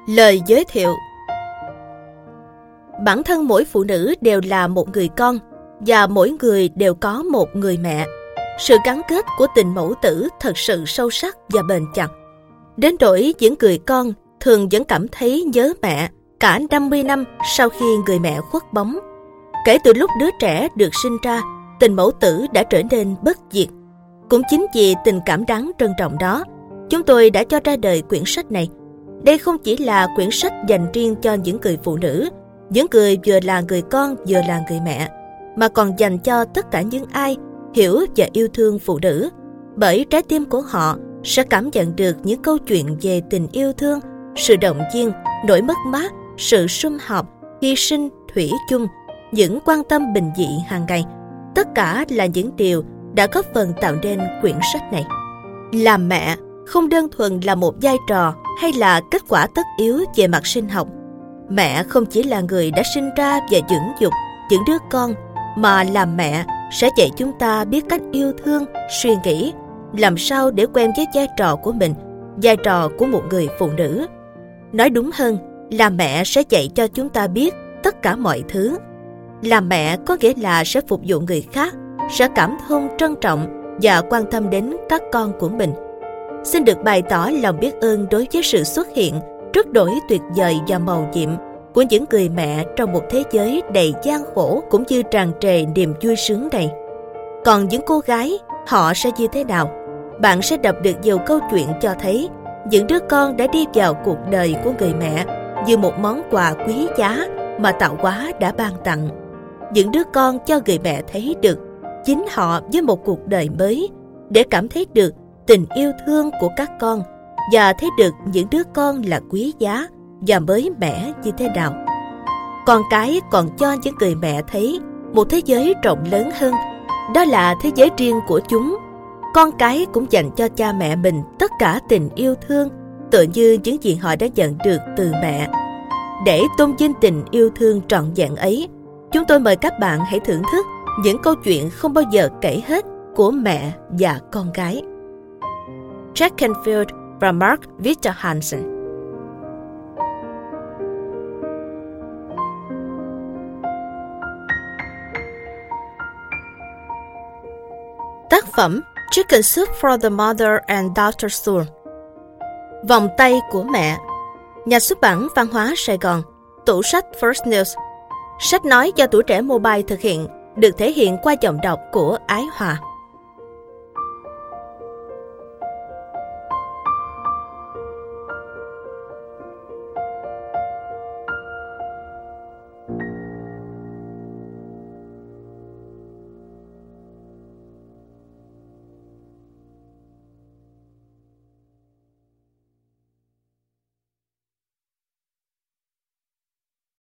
Lời giới thiệu. Bản thân mỗi phụ nữ đều là một người con, và mỗi người đều có một người mẹ. Sự gắn kết của tình mẫu tử thật sự sâu sắc và bền chặt. Đến nỗi những người con thường vẫn cảm thấy nhớ mẹ cả 50 năm sau khi người mẹ khuất bóng. Kể từ lúc đứa trẻ được sinh ra, tình mẫu tử đã trở nên bất diệt. Cũng chính vì tình cảm đáng trân trọng đó, chúng tôi đã cho ra đời quyển sách này. Đây không chỉ là quyển sách dành riêng cho những người phụ nữ, những người vừa là người con vừa là người mẹ, mà còn dành cho tất cả những ai hiểu và yêu thương phụ nữ. Bởi trái tim của họ sẽ cảm nhận được những câu chuyện về tình yêu thương, sự động viên, nỗi mất mát, sự sum họp, hy sinh, thủy chung, những quan tâm bình dị hàng ngày. Tất cả là những điều đã góp phần tạo nên quyển sách này. Làm mẹ không đơn thuần là một vai trò hay là kết quả tất yếu về mặt sinh học. Mẹ không chỉ là người đã sinh ra và dưỡng dục những đứa con, mà làm mẹ sẽ dạy chúng ta biết cách yêu thương, suy nghĩ, làm sao để quen với vai trò của mình, vai trò của một người phụ nữ. Nói đúng hơn, làm mẹ sẽ dạy cho chúng ta biết tất cả mọi thứ. Làm mẹ có nghĩa là sẽ phục vụ người khác, sẽ cảm thông, trân trọng và quan tâm đến các con của mình. Xin được bày tỏ lòng biết ơn đối với sự xuất hiện rất đổi tuyệt vời và màu nhiệm của những người mẹ trong một thế giới đầy gian khổ cũng như tràn trề niềm vui sướng này. Còn những cô gái, họ sẽ như thế nào? Bạn sẽ đọc được nhiều câu chuyện cho thấy những đứa con đã đi vào cuộc đời của người mẹ như một món quà quý giá mà tạo hóa đã ban tặng. Những đứa con cho người mẹ thấy được chính họ với một cuộc đời mới, để cảm thấy được tình yêu thương của các con và thấy được những đứa con là quý giá và mới mẻ như thế nào. Con cái còn cho những người mẹ thấy một thế giới rộng lớn hơn, đó là thế giới riêng của chúng. Con cái cũng dành cho cha mẹ mình tất cả tình yêu thương, tựa như những gì họ đã nhận được từ mẹ. Để tôn vinh tình yêu thương trọn vẹn ấy, chúng tôi mời các bạn hãy thưởng thức những câu chuyện không bao giờ kể hết của mẹ và con gái. Jack Canfield và Mark Victor Hansen. Tác phẩm Chicken Soup for the Mother and Daughter Soul. Vòng tay của mẹ. Nhà xuất bản Văn hóa Sài Gòn. Tủ sách First News. Sách nói do Tuổi Trẻ Mobile thực hiện, được thể hiện qua giọng đọc của Ái Hòa.